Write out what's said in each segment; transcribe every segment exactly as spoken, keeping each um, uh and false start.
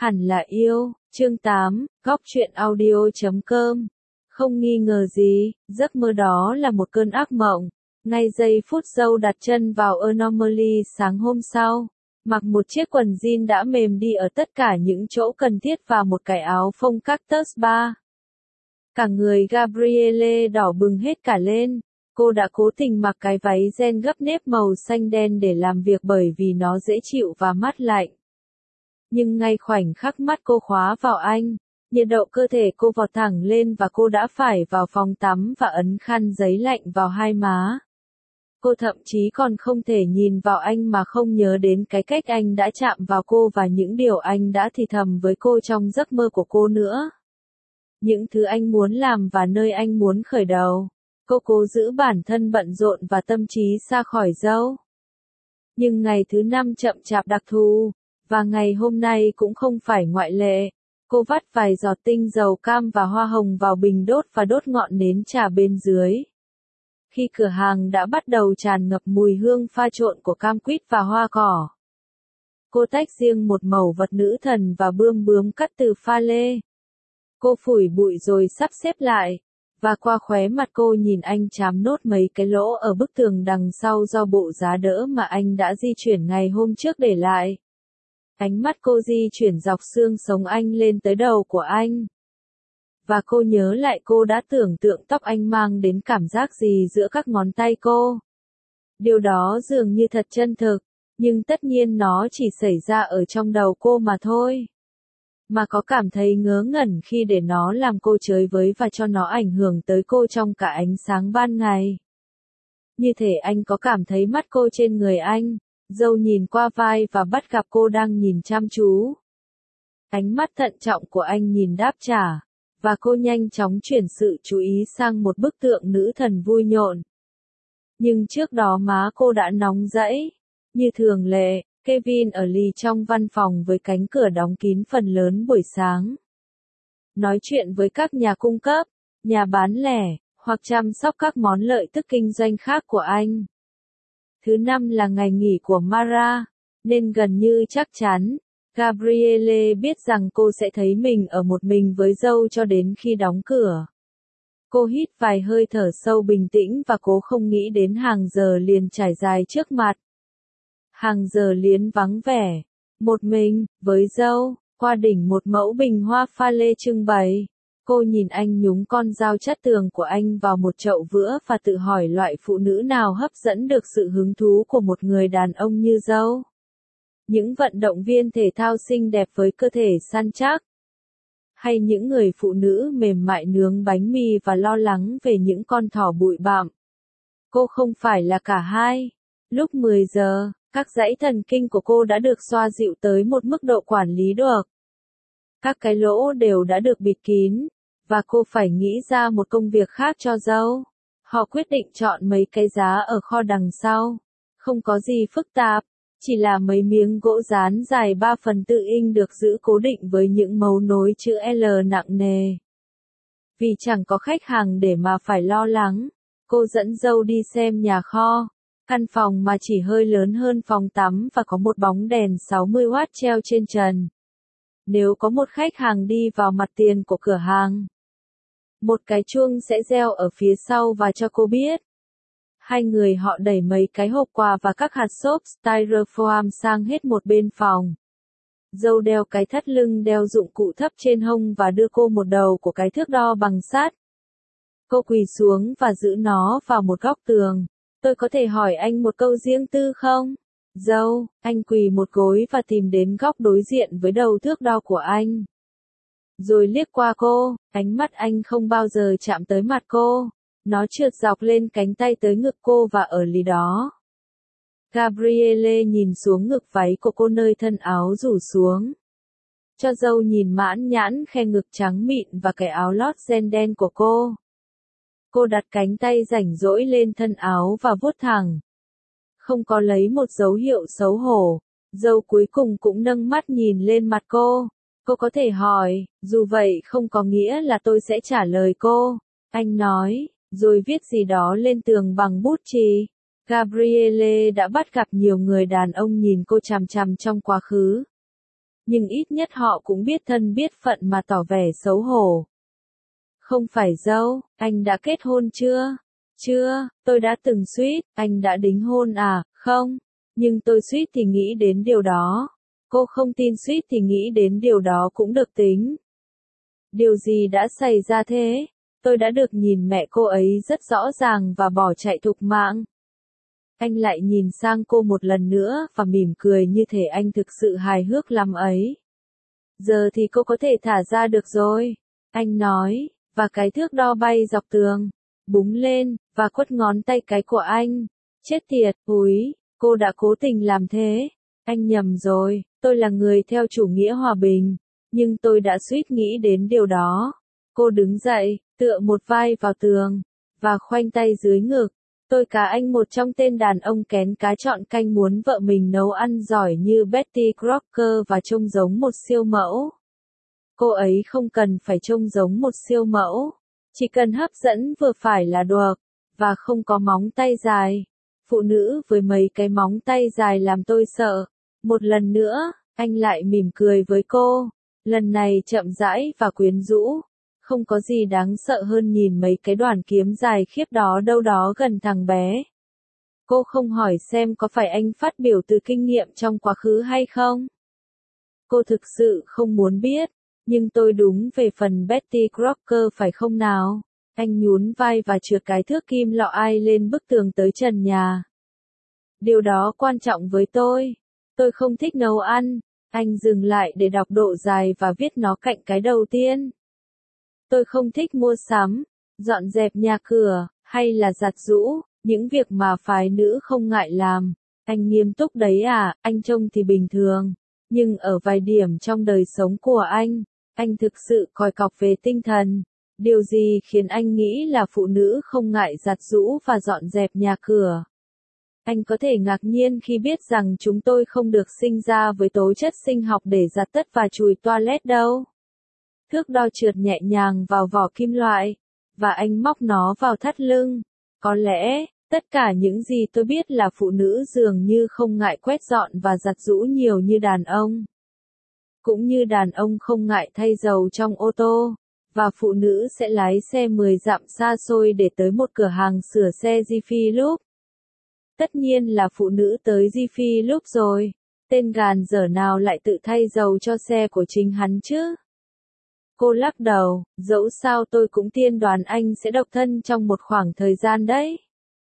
Hẳn là yêu, chương tám, góc truyện audio chấm com. Không nghi ngờ gì, giấc mơ đó là một cơn ác mộng. Ngay giây phút Dâu đặt chân vào Anomaly sáng hôm sau, mặc một chiếc quần jean đã mềm đi ở tất cả những chỗ cần thiết và một cái áo phông cactus ba. Cả người Gabrielle đỏ bừng hết cả lên. Cô đã cố tình mặc cái váy ren gấp nếp màu xanh đen để làm việc bởi vì nó dễ chịu và mát lạnh. Nhưng ngay khoảnh khắc mắt cô khóa vào anh, nhiệt độ cơ thể cô vọt thẳng lên và cô đã phải vào phòng tắm và ấn khăn giấy lạnh vào hai má. Cô thậm chí còn không thể nhìn vào anh mà không nhớ đến cái cách anh đã chạm vào cô và những điều anh đã thì thầm với cô trong giấc mơ của cô nữa. Những thứ anh muốn làm và nơi anh muốn khởi đầu. Cô cố giữ bản thân bận rộn và tâm trí xa khỏi Dâu. Nhưng ngày thứ năm chậm chạp đặc thù, và ngày hôm nay cũng không phải ngoại lệ. Cô vắt vài giọt tinh dầu cam và hoa hồng vào bình đốt và đốt ngọn nến trà bên dưới. Khi cửa hàng đã bắt đầu tràn ngập mùi hương pha trộn của cam quýt và hoa cỏ, cô tách riêng một mẩu vật nữ thần và bươm bướm cắt từ pha lê. Cô phủi bụi rồi sắp xếp lại, và qua khóe mặt cô nhìn anh chám nốt mấy cái lỗ ở bức tường đằng sau do bộ giá đỡ mà anh đã di chuyển ngày hôm trước để lại. Ánh mắt cô di chuyển dọc xương sống anh lên tới đầu của anh. Và cô nhớ lại cô đã tưởng tượng tóc anh mang đến cảm giác gì giữa các ngón tay cô. Điều đó dường như thật chân thực, nhưng tất nhiên nó chỉ xảy ra ở trong đầu cô mà thôi. Mà có cảm thấy ngớ ngẩn khi để nó làm cô chơi với và cho nó ảnh hưởng tới cô trong cả ánh sáng ban ngày. Như thể anh có cảm thấy mắt cô trên người anh. Dâu nhìn qua vai và bắt gặp cô đang nhìn chăm chú. Ánh mắt thận trọng của anh nhìn đáp trả, và cô nhanh chóng chuyển sự chú ý sang một bức tượng nữ thần vui nhộn. Nhưng trước đó má cô đã nóng rẫy. Như thường lệ, Kevin ở lì trong văn phòng với cánh cửa đóng kín phần lớn buổi sáng. Nói chuyện với các nhà cung cấp, nhà bán lẻ, hoặc chăm sóc các món lợi tức kinh doanh khác của anh. Thứ năm là ngày nghỉ của Mara, nên gần như chắc chắn, Gabrielle biết rằng cô sẽ thấy mình ở một mình với Dâu cho đến khi đóng cửa. Cô hít vài hơi thở sâu bình tĩnh và cố không nghĩ đến hàng giờ liền trải dài trước mặt. Hàng giờ liền vắng vẻ, một mình, với Dâu, qua đỉnh một mẫu bình hoa pha lê trưng bày. Cô nhìn anh nhúng con dao chất tường của anh vào một chậu vữa và tự hỏi loại phụ nữ nào hấp dẫn được sự hứng thú của một người đàn ông như Dâu. Những vận động viên thể thao xinh đẹp với cơ thể săn chắc. Hay những người phụ nữ mềm mại nướng bánh mì và lo lắng về những con thỏ bụi bặm. Cô không phải là cả hai. Lúc mười giờ, các dãy thần kinh của cô đã được xoa dịu tới một mức độ quản lý được. Các cái lỗ đều đã được bịt kín, và cô phải nghĩ ra một công việc khác cho Dâu. Họ quyết định chọn mấy cái giá ở kho đằng sau. Không có gì phức tạp, chỉ là mấy miếng gỗ dán dài ba phần tư inch được giữ cố định với những mấu nối chữ L nặng nề. Vì chẳng có khách hàng để mà phải lo lắng, cô dẫn Dâu đi xem nhà kho. Căn phòng mà chỉ hơi lớn hơn phòng tắm và có một bóng đèn sáu mươi oát treo trên trần. Nếu có một khách hàng đi vào mặt tiền của cửa hàng, một cái chuông sẽ reo ở phía sau và cho cô biết. Hai người họ đẩy mấy cái hộp quà và các hạt xốp styrofoam sang hết một bên phòng. Dâu đeo cái thắt lưng đeo dụng cụ thấp trên hông và đưa cô một đầu của cái thước đo bằng sắt. Cô quỳ xuống và giữ nó vào một góc tường. Tôi có thể hỏi anh một câu riêng tư không? Dâu, anh quỳ một gối và tìm đến góc đối diện với đầu thước đo của anh. Rồi liếc qua cô, ánh mắt anh không bao giờ chạm tới mặt cô. Nó trượt dọc lên cánh tay tới ngực cô và ở lì đó. Gabrielle nhìn xuống ngực váy của cô nơi thân áo rủ xuống. Cho Dâu nhìn mãn nhãn khe ngực trắng mịn và cái áo lót ren đen của cô. Cô đặt cánh tay rảnh rỗi lên thân áo và vuốt thẳng. Không có lấy một dấu hiệu xấu hổ, Dâu cuối cùng cũng nâng mắt nhìn lên mặt cô. Cô có thể hỏi, dù vậy không có nghĩa là tôi sẽ trả lời cô. Anh nói, rồi viết gì đó lên tường bằng bút chì. Gabrielle đã bắt gặp nhiều người đàn ông nhìn cô chằm chằm trong quá khứ. nhưng ít nhất họ cũng biết thân biết phận mà tỏ vẻ xấu hổ. Không phải dâu, anh đã kết hôn chưa? Chưa, tôi đã từng suýt, anh đã đính hôn à? Không, nhưng tôi suýt thì nghĩ đến điều đó. Cô không tin suýt thì nghĩ đến điều đó cũng được tính. Điều gì đã xảy ra thế? Tôi đã được nhìn mẹ cô ấy rất rõ ràng và bỏ chạy thục mạng. Anh lại nhìn sang cô một lần nữa và mỉm cười như thể anh thực sự hài hước lắm ấy. Giờ thì cô có thể thả ra được rồi, anh nói, và cái thước đo bay dọc tường, búng lên, và quất ngón tay cái của anh. Chết tiệt, úi, cô đã cố tình làm thế. Anh nhầm rồi, tôi là người theo chủ nghĩa hòa bình, nhưng tôi đã suýt nghĩ đến điều đó. Cô đứng dậy, tựa một vai vào tường, và khoanh tay dưới ngực. Tôi cá anh một trong tên đàn ông kén cá chọn canh muốn vợ mình nấu ăn giỏi như Betty Crocker và trông giống một siêu mẫu. Cô ấy không cần phải trông giống một siêu mẫu, chỉ cần hấp dẫn vừa phải là được, và không có móng tay dài. Phụ nữ với mấy cái móng tay dài làm tôi sợ. Một lần nữa, anh lại mỉm cười với cô, lần này chậm rãi và quyến rũ. Không có gì đáng sợ hơn nhìn mấy cái đoàn kiếm dài khiếp đó đâu đó gần thằng bé. Cô không hỏi xem có phải anh phát biểu từ kinh nghiệm trong quá khứ hay không. Cô thực sự không muốn biết, nhưng tôi đúng về phần Betty Crocker phải không nào? Anh nhún vai và trượt cái thước kim lọ ai lên bức tường tới trần nhà. Điều đó quan trọng với tôi. Tôi không thích nấu ăn. Anh dừng lại để đọc độ dài và viết nó cạnh cái đầu tiên. Tôi không thích mua sắm, dọn dẹp nhà cửa, hay là giặt giũ, những việc mà phái nữ không ngại làm. Anh nghiêm túc đấy à? Anh trông thì bình thường, nhưng ở vài điểm trong đời sống của anh, anh thực sự còi cọc về tinh thần. Điều gì khiến anh nghĩ là phụ nữ không ngại giặt giũ và dọn dẹp nhà cửa? Anh có thể ngạc nhiên khi biết rằng chúng tôi không được sinh ra với tố chất sinh học để giặt tất và chùi toilet đâu. Thước đo trượt nhẹ nhàng vào vỏ kim loại, và anh móc nó vào thắt lưng. Có lẽ, tất cả những gì tôi biết là phụ nữ dường như không ngại quét dọn và giặt giũ nhiều như đàn ông. Cũng như đàn ông không ngại thay dầu trong ô tô, và phụ nữ sẽ lái xe mười dặm xa xôi để tới một cửa hàng sửa xe Jiffy Lube. Tất nhiên là phụ nữ tới Jiffy Lube rồi, tên gàn dở nào lại tự thay dầu cho xe của chính hắn chứ? Cô lắc đầu, dẫu sao tôi cũng tiên đoán anh sẽ độc thân trong một khoảng thời gian đấy.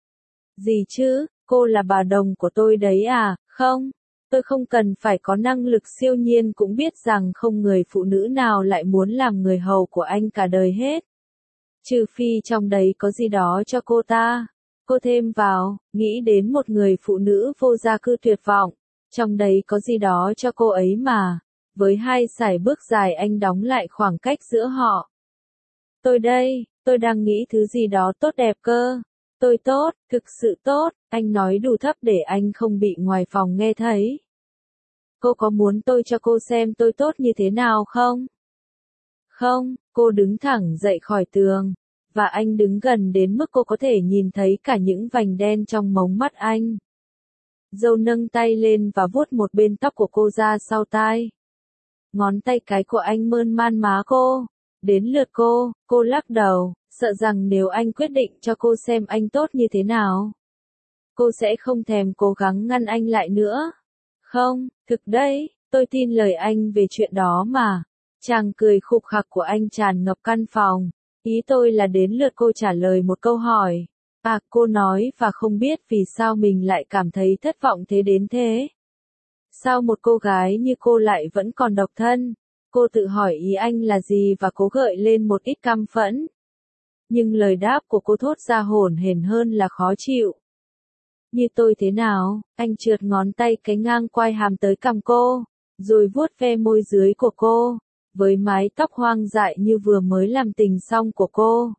Gì chứ, cô là bà đồng của tôi đấy à? Không, tôi không cần phải có năng lực siêu nhiên cũng biết rằng không người phụ nữ nào lại muốn làm người hầu của anh cả đời hết. Trừ phi trong đấy có gì đó cho cô ta. Cô thêm vào, nghĩ đến một người phụ nữ vô gia cư tuyệt vọng. Trong đấy có gì đó cho cô ấy mà. Với hai sải bước dài anh đóng lại khoảng cách giữa họ. Tôi đây, tôi đang nghĩ thứ gì đó tốt đẹp cơ. Tôi tốt, thực sự tốt, anh nói đủ thấp để anh không bị ngoài phòng nghe thấy. Cô có muốn tôi cho cô xem tôi tốt như thế nào không? Không, cô đứng thẳng dậy khỏi tường, và anh đứng gần đến mức cô có thể nhìn thấy cả những vành đen trong mống mắt anh. Dâu nâng tay lên và vuốt một bên tóc của cô ra sau tai. Ngón tay cái của anh mơn man má cô. Đến lượt cô, cô lắc đầu, sợ rằng nếu anh quyết định cho cô xem anh tốt như thế nào, cô sẽ không thèm cố gắng ngăn anh lại nữa. Không, thực đấy, tôi tin lời anh về chuyện đó mà. Chàng cười khục khặc của anh tràn ngập căn phòng. Ý tôi là đến lượt cô trả lời một câu hỏi. À, cô nói và không biết vì sao mình lại cảm thấy thất vọng thế đến thế. Sao một cô gái như cô lại vẫn còn độc thân? Cô tự hỏi ý anh là gì và cố gợi lên một ít căm phẫn. Nhưng lời đáp của cô thốt ra hổn hển hơn là khó chịu. Như tôi thế nào? Anh trượt ngón tay cái ngang quai hàm tới cằm cô, rồi vuốt ve môi dưới của cô, với mái tóc hoang dại như vừa mới làm tình xong của cô.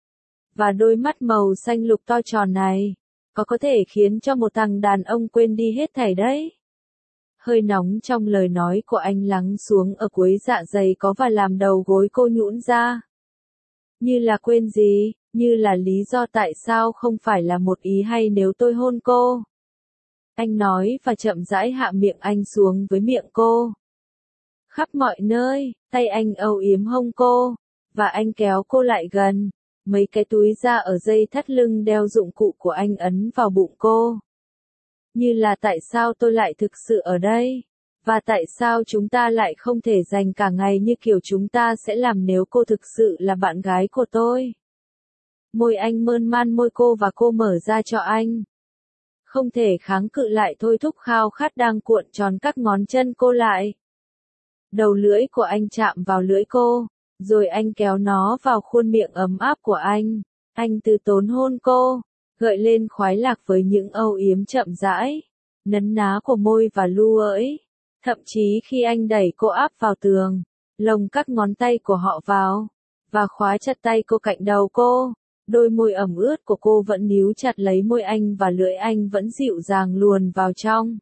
Và đôi mắt màu xanh lục to tròn này, có có thể khiến cho một thằng đàn ông quên đi hết thảy đấy. Hơi nóng trong lời nói của anh lắng xuống ở cuối dạ dày có và làm đầu gối cô nhũn ra. Như là quên gì, như là lý do tại sao không phải là một ý hay nếu tôi hôn cô. Anh nói và chậm rãi hạ miệng anh xuống với miệng cô. khắp mọi nơi, tay anh âu yếm hông cô, và anh kéo cô lại gần. Mấy cái túi da ở dây thắt lưng đeo dụng cụ của anh ấn vào bụng cô. Như là tại sao tôi lại thực sự ở đây? Và tại sao chúng ta lại không thể dành cả ngày như kiểu chúng ta sẽ làm nếu cô thực sự là bạn gái của tôi? Môi anh mơn man môi cô và cô mở ra cho anh. Không thể kháng cự lại thôi thúc khao khát đang cuộn tròn các ngón chân cô lại. Đầu lưỡi của anh chạm vào lưỡi cô, rồi anh kéo nó vào khuôn miệng ấm áp của anh. Anh từ tốn hôn cô, gợi lên khoái lạc với những âu yếm chậm rãi, nấn ná của môi và lu ỡi. Thậm chí khi anh đẩy cô áp vào tường, lồng các ngón tay của họ vào, và khóa chặt tay cô cạnh đầu cô. Đôi môi ẩm ướt của cô vẫn níu chặt lấy môi anh và lưỡi anh vẫn dịu dàng luồn vào trong.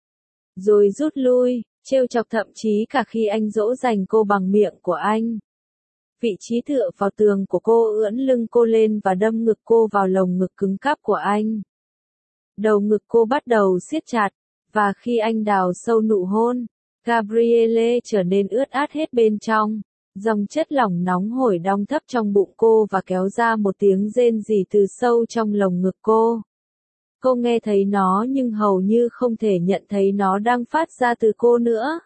Rồi rút lui, trêu chọc thậm chí cả khi anh dỗ dành cô bằng miệng của anh. Vị trí tựa vào tường của cô ưỡn lưng cô lên và đâm ngực cô vào lồng ngực cứng cáp của anh. Đầu ngực cô bắt đầu siết chặt, và khi anh đào sâu nụ hôn, Gabrielle trở nên ướt át hết bên trong. Dòng chất lỏng nóng hổi đong thấp trong bụng cô và kéo ra một tiếng rên rỉ từ sâu trong lồng ngực cô. Cô nghe thấy nó nhưng hầu như không thể nhận thấy nó đang phát ra từ cô nữa.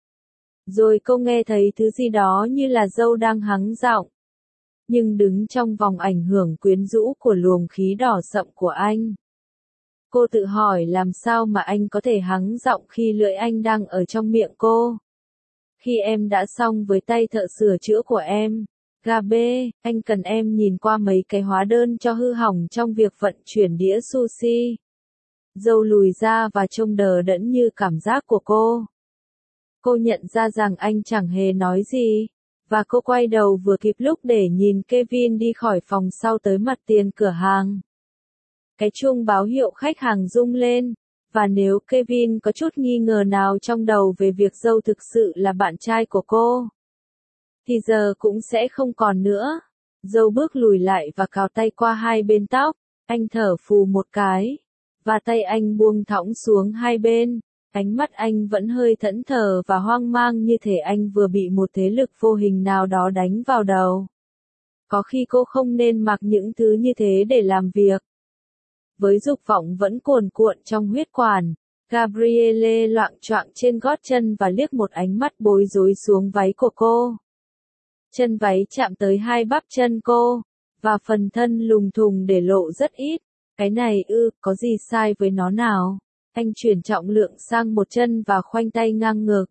Rồi cô nghe thấy thứ gì đó như là dâu đang hắng giọng. Nhưng đứng trong vòng ảnh hưởng quyến rũ của luồng khí đỏ sậm của anh. Cô tự hỏi làm sao mà anh có thể hắng giọng khi lưỡi anh đang ở trong miệng cô. Khi em đã xong với tay thợ sửa chữa của em, Gabe, anh cần em nhìn qua mấy cái hóa đơn cho hư hỏng trong việc vận chuyển đĩa sushi. Dâu lùi ra và trông đờ đẫn như cảm giác của cô. Cô nhận ra rằng anh chẳng hề nói gì, và cô quay đầu vừa kịp lúc để nhìn Kevin đi khỏi phòng sau tới mặt tiền cửa hàng. Cái chuông báo hiệu khách hàng rung lên. Và nếu Kevin có chút nghi ngờ nào trong đầu về việc dâu thực sự là bạn trai của cô, thì giờ cũng sẽ không còn nữa. Dâu bước lùi lại và cào tay qua hai bên tóc, anh thở phù một cái, và tay anh buông thõng xuống hai bên. Ánh mắt anh vẫn hơi thẫn thờ và hoang mang như thể anh vừa bị một thế lực vô hình nào đó đánh vào đầu. Có khi cô không nên mặc những thứ như thế để làm việc. Với dục vọng vẫn cuồn cuộn trong huyết quản, Gabrielle loạng choạng trên gót chân và liếc một ánh mắt bối rối xuống váy của cô. Chân váy chạm tới hai bắp chân cô, và phần thân lùng thùng để lộ rất ít. Cái này ư, có gì sai với nó nào? Anh chuyển trọng lượng sang một chân và khoanh tay ngang ngực.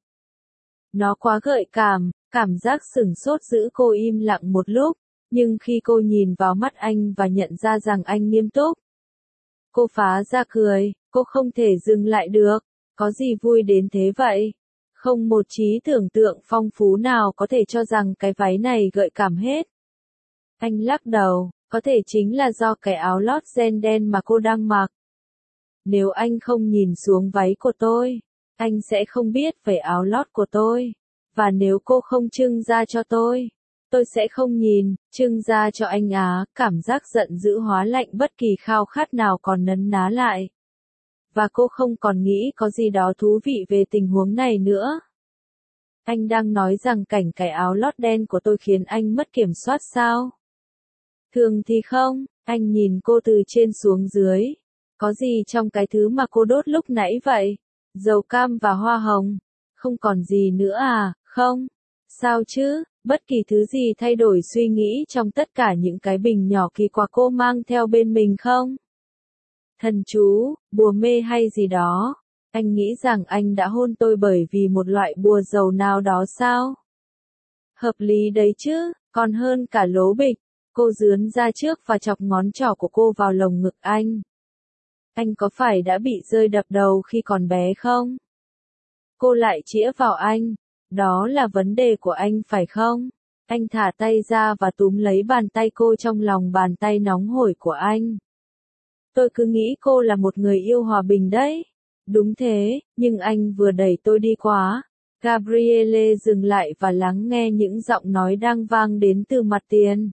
Nó quá gợi cảm, cảm giác sửng sốt giữ cô im lặng một lúc, nhưng khi cô nhìn vào mắt anh và nhận ra rằng anh nghiêm túc, cô phá ra cười, cô không thể dừng lại được. Có gì vui đến thế vậy? Không một trí tưởng tượng phong phú nào có thể cho rằng cái váy này gợi cảm hết. Anh lắc đầu, có thể chính là do cái áo lót ren đen mà cô đang mặc. Nếu anh không nhìn xuống váy của tôi, anh sẽ không biết về áo lót của tôi. Và nếu cô không trưng ra cho tôi, tôi sẽ không nhìn, trưng ra cho anh á. Cảm giác giận dữ hóa lạnh bất kỳ khao khát nào còn nấn ná lại. Và cô không còn nghĩ có gì đó thú vị về tình huống này nữa. Anh đang nói rằng cảnh cái áo lót đen của tôi khiến anh mất kiểm soát sao? Thường thì không, anh nhìn cô từ trên xuống dưới. Có gì trong cái thứ mà cô đốt lúc nãy vậy? Dầu cam và hoa hồng. Không còn gì nữa à, không? Sao chứ, bất kỳ thứ gì thay đổi suy nghĩ trong tất cả những cái bình nhỏ kỳ quặc cô mang theo bên mình không? Thần chú, bùa mê hay gì đó? Anh nghĩ rằng anh đã hôn tôi bởi vì một loại bùa dầu nào đó sao? Hợp lý đấy chứ, còn hơn cả lố bịch. Cô dướn ra trước và chọc ngón trỏ của cô vào lồng ngực anh. Anh có phải đã bị rơi đập đầu khi còn bé không? Cô lại chĩa vào anh. Đó là vấn đề của anh phải không? Anh thả tay ra và túm lấy bàn tay cô trong lòng bàn tay nóng hổi của anh. Tôi cứ nghĩ cô là một người yêu hòa bình đấy. Đúng thế, nhưng anh vừa đẩy tôi đi quá. Gabrielle dừng lại và lắng nghe những giọng nói đang vang đến từ mặt tiền.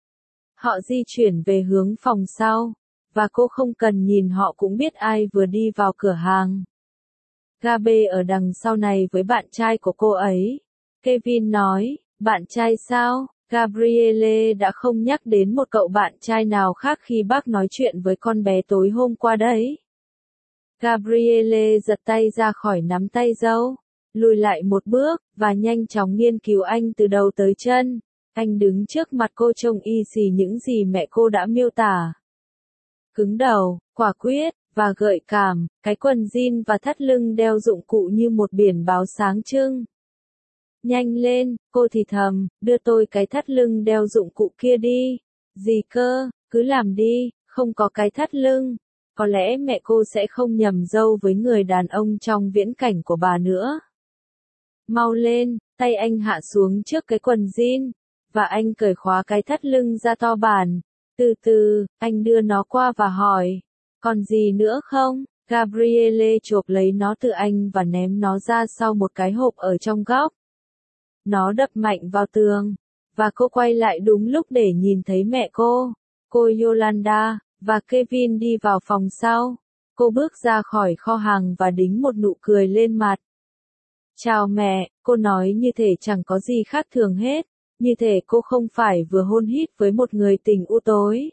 Họ di chuyển về hướng phòng sau, và cô không cần nhìn họ cũng biết ai vừa đi vào cửa hàng. Gabe ở đằng sau này với bạn trai của cô ấy. Kevin nói, bạn trai sao? Gabrielle đã không nhắc đến một cậu bạn trai nào khác khi bác nói chuyện với con bé tối hôm qua đấy. Gabrielle giật tay ra khỏi nắm tay dâu, lùi lại một bước, và nhanh chóng nghiên cứu anh từ đầu tới chân. Anh đứng trước mặt cô trông y xì những gì mẹ cô đã miêu tả. Cứng đầu, quả quyết, và gợi cảm, cái quần jean và thắt lưng đeo dụng cụ như một biển báo sáng trưng. Nhanh lên, cô thì thầm, đưa tôi cái thắt lưng đeo dụng cụ kia đi. Gì cơ, cứ làm đi, không có cái thắt lưng. Có lẽ mẹ cô sẽ không nhầm dâu với người đàn ông trong viễn cảnh của bà nữa. Mau lên, tay anh hạ xuống trước cái quần jean, và anh cởi khóa cái thắt lưng ra to bản. Từ từ, anh đưa nó qua và hỏi, còn gì nữa không? Gabrielle chộp lấy nó từ anh và ném nó ra sau một cái hộp ở trong góc. Nó đập mạnh vào tường, và cô quay lại đúng lúc để nhìn thấy mẹ cô, cô Yolanda, và Kevin đi vào phòng sau. Cô bước ra khỏi kho hàng và đính một nụ cười lên mặt. Chào mẹ, cô nói như thể chẳng có gì khác thường hết, như thể cô không phải vừa hôn hít với một người tình u tối.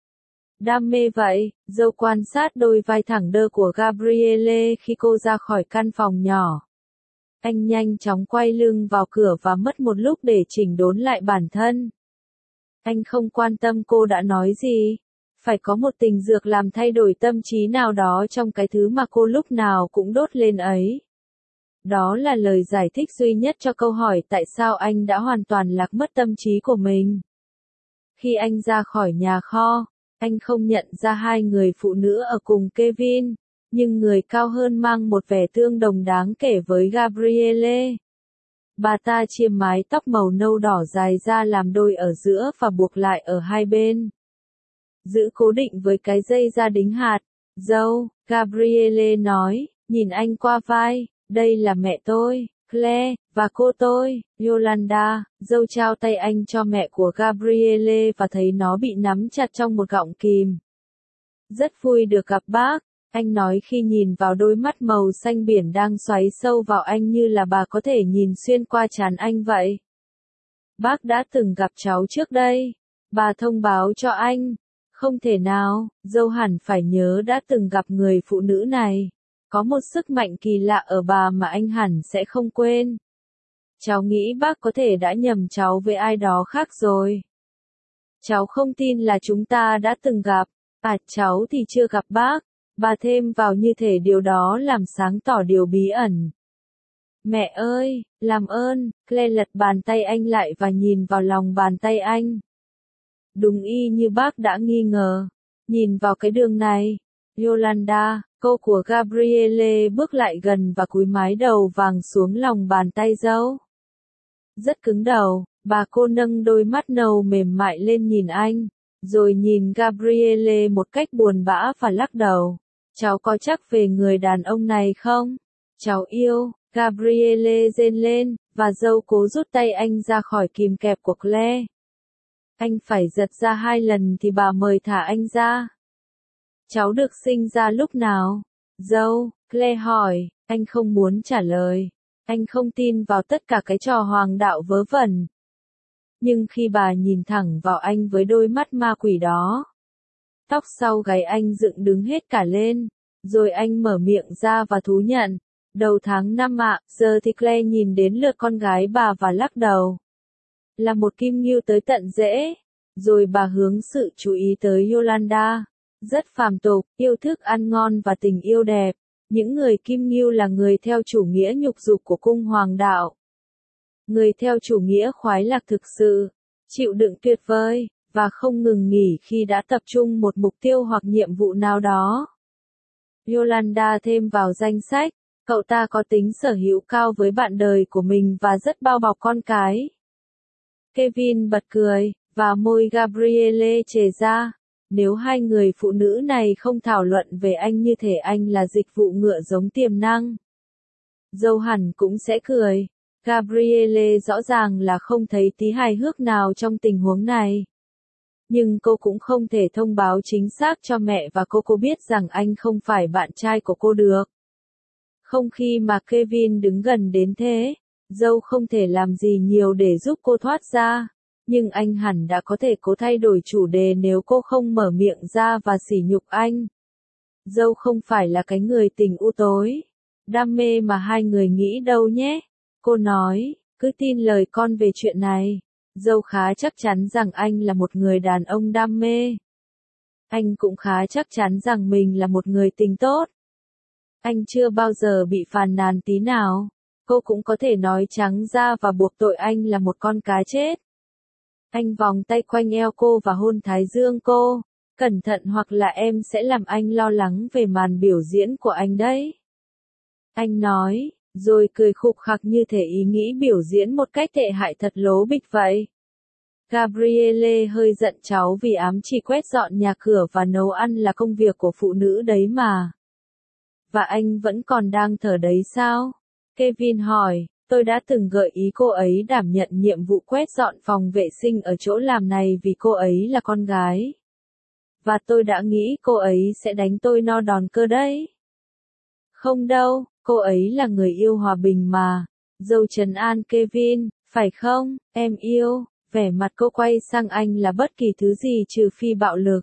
Đam mê vậy, dâu quan sát đôi vai thẳng đơ của Gabrielle khi cô ra khỏi căn phòng nhỏ. Anh nhanh chóng quay lưng vào cửa và mất một lúc để chỉnh đốn lại bản thân. Anh không quan tâm cô đã nói gì. Phải có một tình dược làm thay đổi tâm trí nào đó trong cái thứ mà cô lúc nào cũng đốt lên ấy. Đó là lời giải thích duy nhất cho câu hỏi tại sao anh đã hoàn toàn lạc mất tâm trí của mình. Khi anh ra khỏi nhà kho, anh không nhận ra hai người phụ nữ ở cùng Kevin, nhưng người cao hơn mang một vẻ tương đồng đáng kể với Gabrielle. Bà ta chia mái tóc màu nâu đỏ dài ra làm đôi ở giữa và buộc lại ở hai bên. Giữ cố định với cái dây da đính hạt. Dâu, Gabrielle nói, nhìn anh qua vai, đây là mẹ tôi, Claire, và cô tôi, Yolanda. Dâu trao tay anh cho mẹ của Gabrielle và thấy nó bị nắm chặt trong một gọng kìm. Rất vui được gặp bác, anh nói khi nhìn vào đôi mắt màu xanh biển đang xoáy sâu vào anh như là bà có thể nhìn xuyên qua trán anh vậy. Bác đã từng gặp cháu trước đây. Bà thông báo cho anh. Không thể nào, dâu hẳn phải nhớ đã từng gặp người phụ nữ này. Có một sức mạnh kỳ lạ ở bà mà anh hẳn sẽ không quên. Cháu nghĩ bác có thể đã nhầm cháu với ai đó khác rồi. Cháu không tin là chúng ta đã từng gặp. À, cháu thì chưa gặp bác. Bà thêm vào như thể điều đó làm sáng tỏ điều bí ẩn. Mẹ ơi, làm ơn, Claire lật bàn tay anh lại và nhìn vào lòng bàn tay anh. Đúng y như bác đã nghi ngờ. Nhìn vào cái đường này. Yolanda, cô của Gabrielle bước lại gần và cúi mái đầu vàng xuống lòng bàn tay dâu. Rất cứng đầu, bà cô nâng đôi mắt nâu mềm mại lên nhìn anh, rồi nhìn Gabrielle một cách buồn bã và lắc đầu. Cháu có chắc về người đàn ông này không? Cháu yêu, Gabrielle rên lên, và dâu cố rút tay anh ra khỏi kìm kẹp của Claire. Anh phải giật ra hai lần thì bà mời thả anh ra. Cháu được sinh ra lúc nào? Dâu, Claire hỏi, anh không muốn trả lời. Anh không tin vào tất cả cái trò hoàng đạo vớ vẩn. Nhưng khi bà nhìn thẳng vào anh với đôi mắt ma quỷ đó, tóc sau gáy anh dựng đứng hết cả lên, rồi anh mở miệng ra và thú nhận. Đầu tháng năm ạ, giờ thì Claire nhìn đến lượt con gái bà và lắc đầu. Là một kim ngưu tới tận rễ. Rồi bà hướng sự chú ý tới Yolanda. Rất phàm tục, yêu thức ăn ngon và tình yêu đẹp. Những người kim ngưu là người theo chủ nghĩa nhục dục của cung hoàng đạo. Người theo chủ nghĩa khoái lạc thực sự, chịu đựng tuyệt vời, và không ngừng nghỉ khi đã tập trung một mục tiêu hoặc nhiệm vụ nào đó. Yolanda thêm vào danh sách, cậu ta có tính sở hữu cao với bạn đời của mình và rất bao bọc con cái. Kevin bật cười, và môi Gabrielle chề ra. Nếu hai người phụ nữ này không thảo luận về anh như thể anh là dịch vụ ngựa giống tiềm năng, dâu hẳn cũng sẽ cười. Gabrielle rõ ràng là không thấy tí hài hước nào trong tình huống này. Nhưng cô cũng không thể thông báo chính xác cho mẹ và cô cô biết rằng anh không phải bạn trai của cô được. Không khi mà Kevin đứng gần đến thế. Dâu không thể làm gì nhiều để giúp cô thoát ra, nhưng anh hẳn đã có thể cố thay đổi chủ đề nếu cô không mở miệng ra và sỉ nhục anh. Dâu không phải là cái người tình u tối, đam mê mà hai người nghĩ đâu nhé. Cô nói, cứ tin lời con về chuyện này. Dâu khá chắc chắn rằng anh là một người đàn ông đam mê. Anh cũng khá chắc chắn rằng mình là một người tình tốt. Anh chưa bao giờ bị phàn nàn tí nào. Cô cũng có thể nói trắng ra và buộc tội anh là một con cá chết. Anh vòng tay quanh eo cô và hôn thái dương cô. Cẩn thận hoặc là em sẽ làm anh lo lắng về màn biểu diễn của anh đấy. Anh nói, rồi cười khục khặc như thể ý nghĩ biểu diễn một cách tệ hại thật lố bịch vậy. Gabrielle hơi giận cháu vì ám chỉ quét dọn nhà cửa và nấu ăn là công việc của phụ nữ đấy mà. Và anh vẫn còn đang thở đấy sao? Kevin hỏi, tôi đã từng gợi ý cô ấy đảm nhận nhiệm vụ quét dọn phòng vệ sinh ở chỗ làm này vì cô ấy là con gái. Và tôi đã nghĩ cô ấy sẽ đánh tôi no đòn cơ đấy. Không đâu, cô ấy là người yêu hòa bình mà. Dâu trấn an Kevin, phải không, em yêu? Vẻ mặt cô quay sang anh là bất kỳ thứ gì trừ phi bạo lực.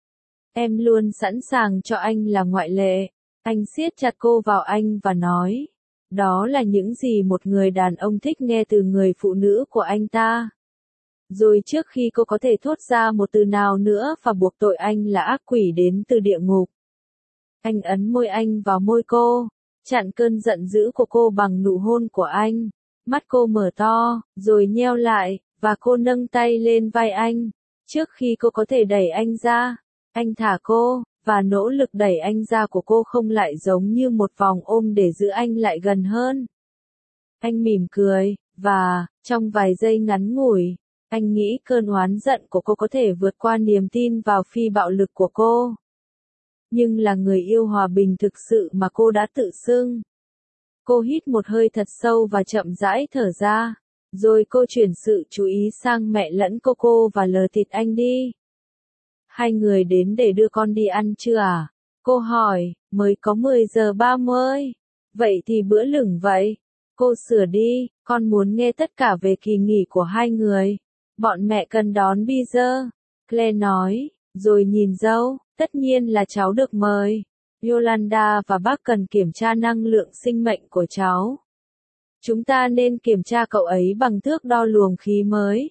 Em luôn sẵn sàng cho anh là ngoại lệ. Anh siết chặt cô vào anh và nói. Đó là những gì một người đàn ông thích nghe từ người phụ nữ của anh ta. Rồi trước khi cô có thể thốt ra một từ nào nữa và buộc tội anh là ác quỷ đến từ địa ngục. Anh ấn môi anh vào môi cô, chặn cơn giận dữ của cô bằng nụ hôn của anh. Mắt cô mở to, rồi nheo lại, và cô nâng tay lên vai anh. Trước khi cô có thể đẩy anh ra, anh thả cô, và nỗ lực đẩy anh ra của cô không lại giống như một vòng ôm để giữ anh lại gần hơn. Anh mỉm cười, và, trong vài giây ngắn ngủi, anh nghĩ cơn oán giận của cô có thể vượt qua niềm tin vào phi bạo lực của cô. Nhưng là người yêu hòa bình thực sự mà cô đã tự xưng. Cô hít một hơi thật sâu và chậm rãi thở ra. Rồi cô chuyển sự chú ý sang mẹ lẫn cô cô và lờ thịt anh đi. Hai người đến để đưa con đi ăn chưa à? Cô hỏi, mới có mười giờ ba mươi. Vậy thì bữa lửng vậy. Cô sửa đi, con muốn nghe tất cả về kỳ nghỉ của hai người. Bọn mẹ cần đón Beezer. Claire nói, rồi nhìn dâu, tất nhiên là cháu được mời. Yolanda và bác cần kiểm tra năng lượng sinh mệnh của cháu. Chúng ta nên kiểm tra cậu ấy bằng thước đo luồng khí mới.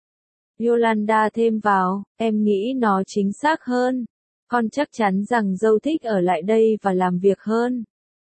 Yolanda thêm vào, em nghĩ nó chính xác hơn. Con chắc chắn rằng dâu thích ở lại đây và làm việc hơn.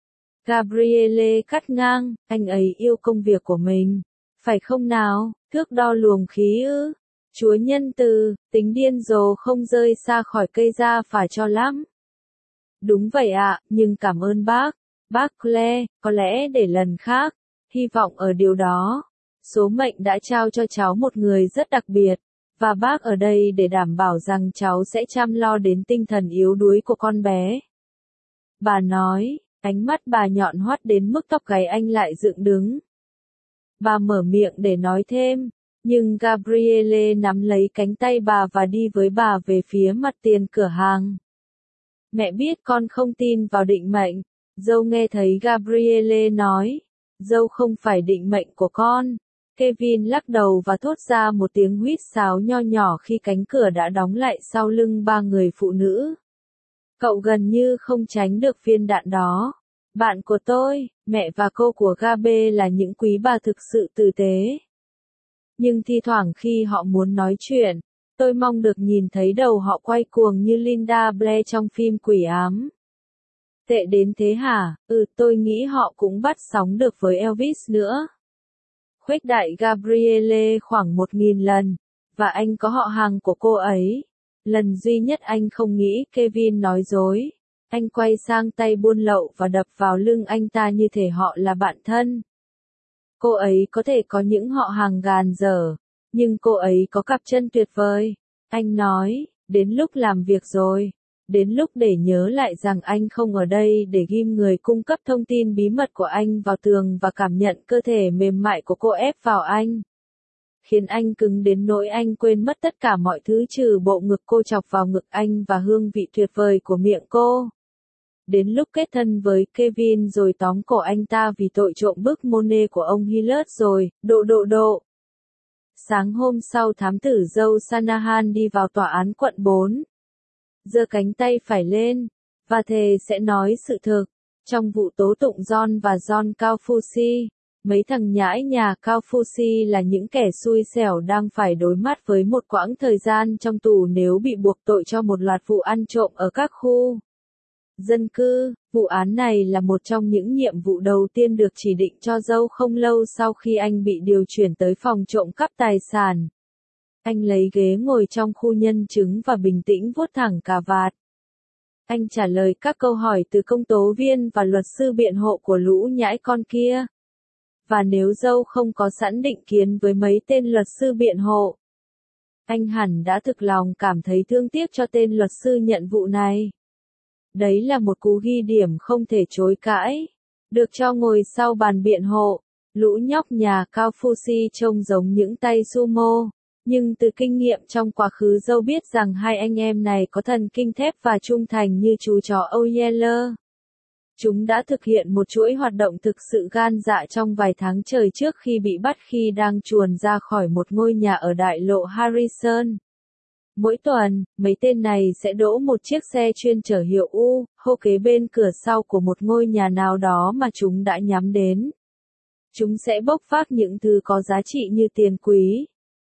Gabrielle cắt ngang, anh ấy yêu công việc của mình. Phải không nào, thước đo luồng khí ư? Chúa nhân từ, tính điên rồ không rơi xa khỏi cây ra phải cho lắm. Đúng vậy ạ, nhưng cảm ơn bác. Bác Claire, có lẽ để lần khác. Hy vọng ở điều đó. Số mệnh đã trao cho cháu một người rất đặc biệt. Và bác ở đây để đảm bảo rằng cháu sẽ chăm lo đến tinh thần yếu đuối của con bé. Bà nói, ánh mắt bà nhọn hoắt đến mức tóc gáy anh lại dựng đứng. Bà mở miệng để nói thêm, nhưng Gabrielle nắm lấy cánh tay bà và đi với bà về phía mặt tiền cửa hàng. Mẹ biết con không tin vào định mệnh. Dâu nghe thấy Gabrielle nói, dâu không phải định mệnh của con. Kevin lắc đầu và thốt ra một tiếng huýt sáo nho nhỏ khi cánh cửa đã đóng lại sau lưng ba người phụ nữ. Cậu gần như không tránh được viên đạn đó. Bạn của tôi, mẹ và cô của Gabe là những quý bà thực sự tử tế. Nhưng thi thoảng khi họ muốn nói chuyện, tôi mong được nhìn thấy đầu họ quay cuồng như Linda Blair trong phim Quỷ Ám. Tệ đến thế hả? Ừ, tôi nghĩ họ cũng bắt sóng được với Elvis nữa. Khuếch đại Gabrielle khoảng một nghìn lần, và anh có họ hàng của cô ấy. Lần duy nhất anh không nghĩ Kevin nói dối. Anh quay sang tay buôn lậu và đập vào lưng anh ta như thể họ là bạn thân. Cô ấy có thể có những họ hàng gàn dở, nhưng cô ấy có cặp chân tuyệt vời. Anh nói, đến lúc làm việc rồi. Đến lúc để nhớ lại rằng anh không ở đây để ghim người cung cấp thông tin bí mật của anh vào tường và cảm nhận cơ thể mềm mại của cô ép vào anh. Khiến anh cứng đến nỗi anh quên mất tất cả mọi thứ trừ bộ ngực cô chọc vào ngực anh và hương vị tuyệt vời của miệng cô. đến lúc kết thân với Kevin rồi tóm cổ anh ta vì tội trộm bức Monet của ông Hillard rồi, độ độ độ. Sáng hôm sau thám tử Joe Shanahan đi vào tòa án quận bốn. Giơ cánh tay phải lên, và thề sẽ nói sự thực. Trong vụ tố tụng John và John Kaufusi, mấy thằng nhãi nhà Kaufusi là những kẻ xui xẻo đang phải đối mặt với một quãng thời gian trong tù nếu bị buộc tội cho một loạt vụ ăn trộm ở các khu dân cư. Vụ án này là một trong những nhiệm vụ đầu tiên được chỉ định cho Joe không lâu sau khi anh bị điều chuyển tới phòng trộm cắp tài sản. Anh lấy ghế ngồi trong khu nhân chứng và bình tĩnh vuốt thẳng cà vạt. Anh trả lời các câu hỏi từ công tố viên và luật sư biện hộ của lũ nhãi con kia. Và nếu Joe không có sẵn định kiến với mấy tên luật sư biện hộ, anh hẳn đã thực lòng cảm thấy thương tiếc cho tên luật sư nhận vụ này. Đấy là một cú ghi điểm không thể chối cãi. Được cho ngồi sau bàn biện hộ, lũ nhóc nhà Kaufusi trông giống những tay sumo. Nhưng từ kinh nghiệm trong quá khứ Joe biết rằng hai anh em này có thần kinh thép và trung thành như chú chó Oyeller. Chúng đã thực hiện một chuỗi hoạt động thực sự gan dạ trong vài tháng trời trước khi bị bắt khi đang chuồn ra khỏi một ngôi nhà ở đại lộ Harrison. Mỗi tuần, mấy tên này sẽ đỗ một chiếc xe chuyên chở hiệu U, hô kế bên cửa sau của một ngôi nhà nào đó mà chúng đã nhắm đến. Chúng sẽ bốc vác những thứ có giá trị như tiền quý,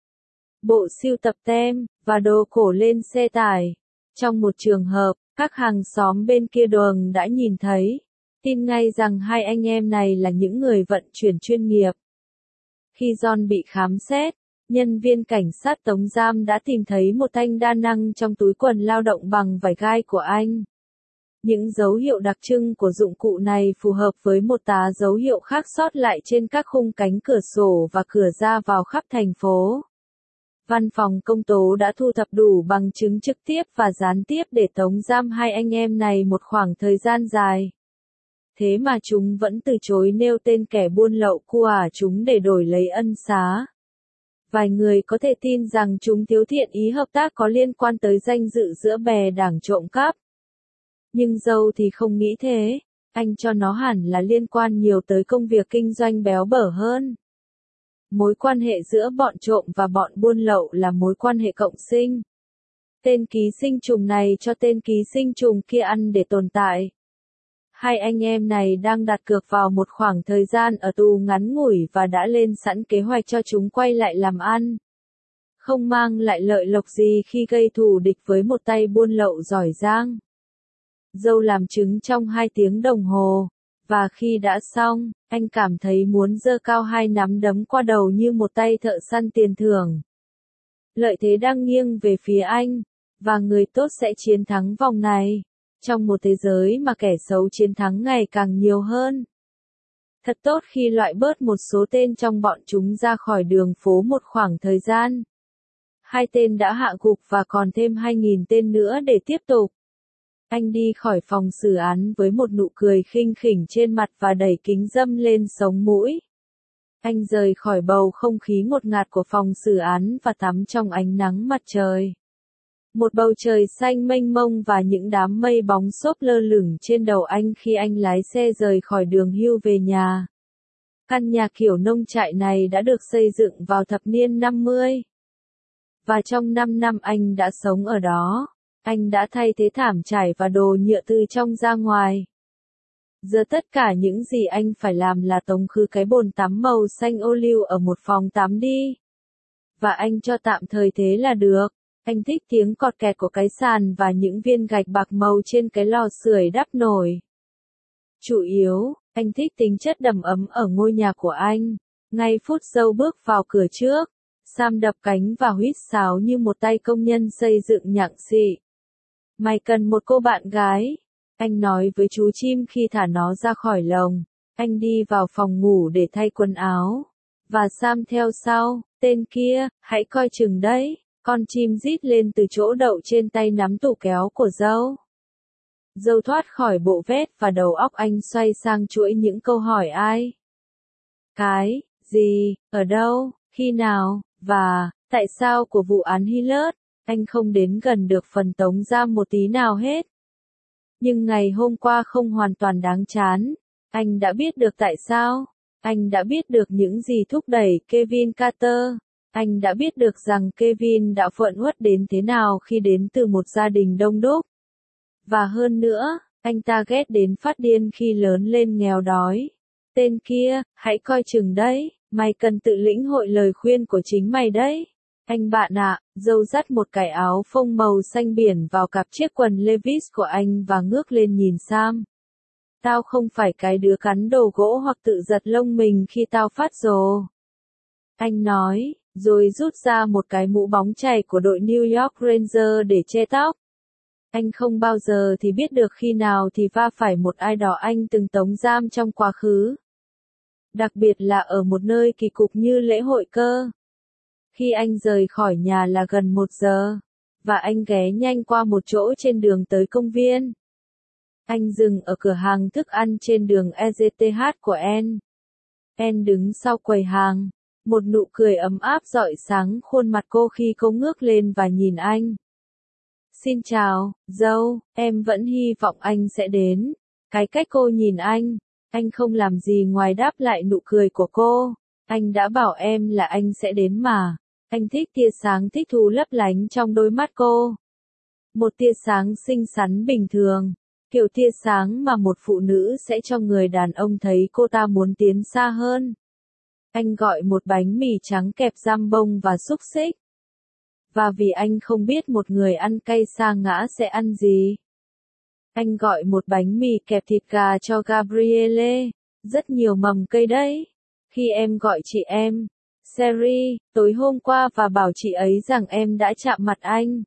bộ sưu tập tem, và đồ cổ lên xe tải. Trong một trường hợp, các hàng xóm bên kia đường đã nhìn thấy, tin ngay rằng hai anh em này là những người vận chuyển chuyên nghiệp. Khi John bị khám xét, nhân viên cảnh sát tống giam đã tìm thấy một thanh đa năng trong túi quần lao động bằng vải gai của anh. Những dấu hiệu đặc trưng của dụng cụ này phù hợp với một tá dấu hiệu khác sót lại trên các khung cánh cửa sổ và cửa ra vào khắp thành phố. Văn phòng công tố đã thu thập đủ bằng chứng trực tiếp và gián tiếp để tống giam hai anh em này một khoảng thời gian dài. Thế mà chúng vẫn từ chối nêu tên kẻ buôn lậu của chúng để đổi lấy ân xá. Vài người có thể tin rằng chúng thiếu thiện ý hợp tác có liên quan tới danh dự giữa bè đảng trộm cắp. Nhưng Joe thì không nghĩ thế, anh cho nó hẳn là liên quan nhiều tới công việc kinh doanh béo bở hơn. Mối quan hệ giữa bọn trộm và bọn buôn lậu là mối quan hệ cộng sinh. Tên ký sinh trùng này cho tên ký sinh trùng kia ăn để tồn tại. Hai anh em này đang đặt cược vào một khoảng thời gian ở tù ngắn ngủi và đã lên sẵn kế hoạch cho chúng quay lại làm ăn. Không mang lại lợi lộc gì khi gây thù địch với một tay buôn lậu giỏi giang. Joe làm chứng trong hai tiếng đồng hồ, và khi đã xong, anh cảm thấy muốn giơ cao hai nắm đấm qua đầu như một tay thợ săn tiền thưởng. Lợi thế đang nghiêng về phía anh, và người tốt sẽ chiến thắng vòng này, trong một thế giới mà kẻ xấu chiến thắng ngày càng nhiều hơn. Thật tốt khi loại bớt một số tên trong bọn chúng ra khỏi đường phố một khoảng thời gian. Hai tên đã hạ gục và còn thêm hai nghìn tên nữa để tiếp tục. Anh đi khỏi phòng xử án với một nụ cười khinh khỉnh trên mặt và đẩy kính râm lên sống mũi. Anh rời khỏi bầu không khí ngột ngạt của phòng xử án và tắm trong ánh nắng mặt trời. Một bầu trời xanh mênh mông và những đám mây bóng xốp lơ lửng trên đầu anh khi anh lái xe rời khỏi đường hưu về nhà. Căn nhà kiểu nông trại này đã được xây dựng vào thập niên năm mươi. Và trong năm năm anh đã sống ở đó. Anh đã thay thế thảm trải và đồ nhựa từ trong ra ngoài. Giờ tất cả những gì anh phải làm là tống khứ cái bồn tắm màu xanh ô liu ở một phòng tắm đi. Và anh cho tạm thời thế là được. Anh thích tiếng cọt kẹt của cái sàn và những viên gạch bạc màu trên cái lò sưởi đắp nổi. Chủ yếu, anh thích tính chất đầm ấm ở ngôi nhà của anh. Ngay phút Joe bước vào cửa trước, Sam đập cánh và huýt sáo như một tay công nhân xây dựng nhặng xị. Mày cần một cô bạn gái, anh nói với chú chim khi thả nó ra khỏi lồng. Anh đi vào phòng ngủ để thay quần áo. Và Sam theo sau, tên kia, hãy coi chừng đấy. Con chim rít lên từ chỗ đậu trên tay nắm tủ kéo của Joe. Joe thoát khỏi bộ vest và đầu óc anh xoay sang chuỗi những câu hỏi ai. Cái, gì, ở đâu, khi nào, và, tại sao của vụ án Hillard. Anh không đến gần được phần tống giam một tí nào hết. Nhưng ngày hôm qua không hoàn toàn đáng chán. Anh đã biết được tại sao. Anh đã biết được những gì thúc đẩy Kevin Carter. Anh đã biết được rằng Kevin đã phẫn uất đến thế nào khi đến từ một gia đình đông đúc. Và hơn nữa, anh ta ghét đến phát điên khi lớn lên nghèo đói. Tên kia, hãy coi chừng đấy, mày cần tự lĩnh hội lời khuyên của chính mày đấy. Anh bạn ạ, dâu dắt một cái áo phông màu xanh biển vào cặp chiếc quần Levi's của anh và ngước lên nhìn Sam. Tao không phải cái đứa cắn đồ gỗ hoặc tự giật lông mình khi tao phát rồ. Anh nói, rồi rút ra một cái mũ bóng chày của đội New York Rangers để che tóc. Anh không bao giờ thì biết được khi nào thì va phải một ai đó anh từng tống giam trong quá khứ. Đặc biệt là ở một nơi kỳ cục như lễ hội cơ. Khi anh rời khỏi nhà là gần một giờ, và anh ghé nhanh qua một chỗ trên đường tới công viên. Anh dừng ở cửa hàng thức ăn trên đường e giê tê hát của Anne. Anne đứng sau quầy hàng, một nụ cười ấm áp rọi sáng khuôn mặt cô khi cô ngước lên và nhìn anh. Xin chào, dâu, em vẫn hy vọng anh sẽ đến. Cái cách cô nhìn anh, anh không làm gì ngoài đáp lại nụ cười của cô. Anh đã bảo em là anh sẽ đến mà. Anh thích tia sáng thích thú lấp lánh trong đôi mắt cô. Một tia sáng xinh xắn bình thường. Kiểu tia sáng mà một phụ nữ sẽ cho người đàn ông thấy cô ta muốn tiến xa hơn. Anh gọi một bánh mì trắng kẹp giam bông và xúc xích. Và vì anh không biết một người ăn cay sa ngã sẽ ăn gì. Anh gọi một bánh mì kẹp thịt gà cho Gabrielle. Rất nhiều mầm cây đấy. Khi em gọi chị em, Sherry, tối hôm qua và bảo chị ấy rằng em đã chạm mặt anh.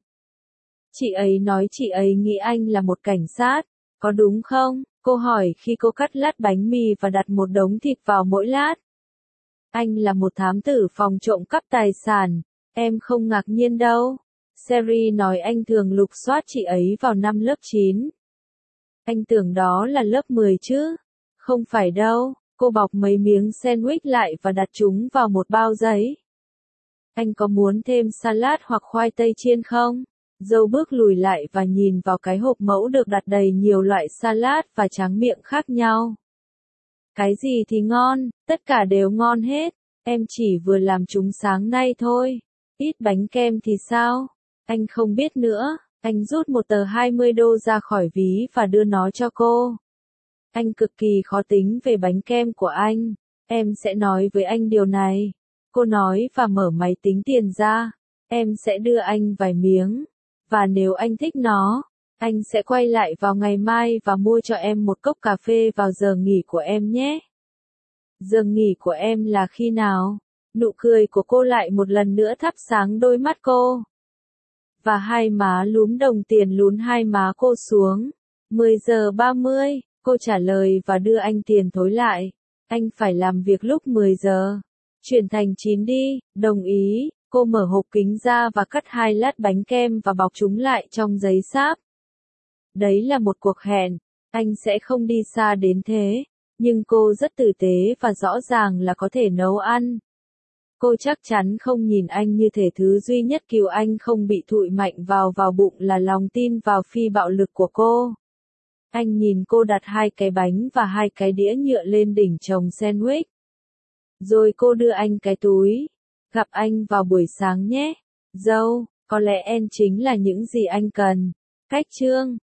Chị ấy nói chị ấy nghĩ anh là một cảnh sát. Có đúng không? Cô hỏi khi cô cắt lát bánh mì và đặt một đống thịt vào mỗi lát. Anh là một thám tử phòng trộm cắp tài sản. Em không ngạc nhiên đâu. Sherry nói anh thường lục soát chị ấy vào năm lớp chín. Anh tưởng đó là lớp mười chứ? Không phải đâu. Cô bọc mấy miếng sandwich lại và đặt chúng vào một bao giấy. Anh có muốn thêm salad hoặc khoai tây chiên không? Dâu bước lùi lại và nhìn vào cái hộp mẫu được đặt đầy nhiều loại salad và tráng miệng khác nhau. Cái gì thì ngon, tất cả đều ngon hết. Em chỉ vừa làm chúng sáng nay thôi. Ít bánh kem thì sao? Anh không biết nữa. Anh rút một tờ hai mươi đô ra khỏi ví và đưa nó cho cô. Anh cực kỳ khó tính về bánh kem của anh. Em sẽ nói với anh điều này. Cô nói và mở máy tính tiền ra. Em sẽ đưa anh vài miếng. Và nếu anh thích nó, anh sẽ quay lại vào ngày mai và mua cho em một cốc cà phê vào giờ nghỉ của em nhé. Giờ nghỉ của em là khi nào? Nụ cười của cô lại một lần nữa thắp sáng đôi mắt cô. Và hai má lúm đồng tiền lún hai má cô xuống. mười giờ ba mươi, cô trả lời và đưa anh tiền thối lại. Anh phải làm việc lúc mười giờ. Chuyển thành chín đi, đồng ý. Cô mở hộp kính ra và cắt hai lát bánh kem và bọc chúng lại trong giấy sáp. Đấy là một cuộc hẹn. Anh sẽ không đi xa đến thế. Nhưng cô rất tử tế và rõ ràng là có thể nấu ăn. Cô chắc chắn không nhìn anh như thể thứ duy nhất cứu anh không bị thụi mạnh vào vào bụng là lòng tin vào phi bạo lực của cô. Anh nhìn cô đặt hai cái bánh và hai cái đĩa nhựa lên đỉnh chồng sandwich. Rồi cô đưa anh cái túi. Gặp anh vào buổi sáng nhé. Dâu, có lẽ em chính là những gì anh cần. Cách chương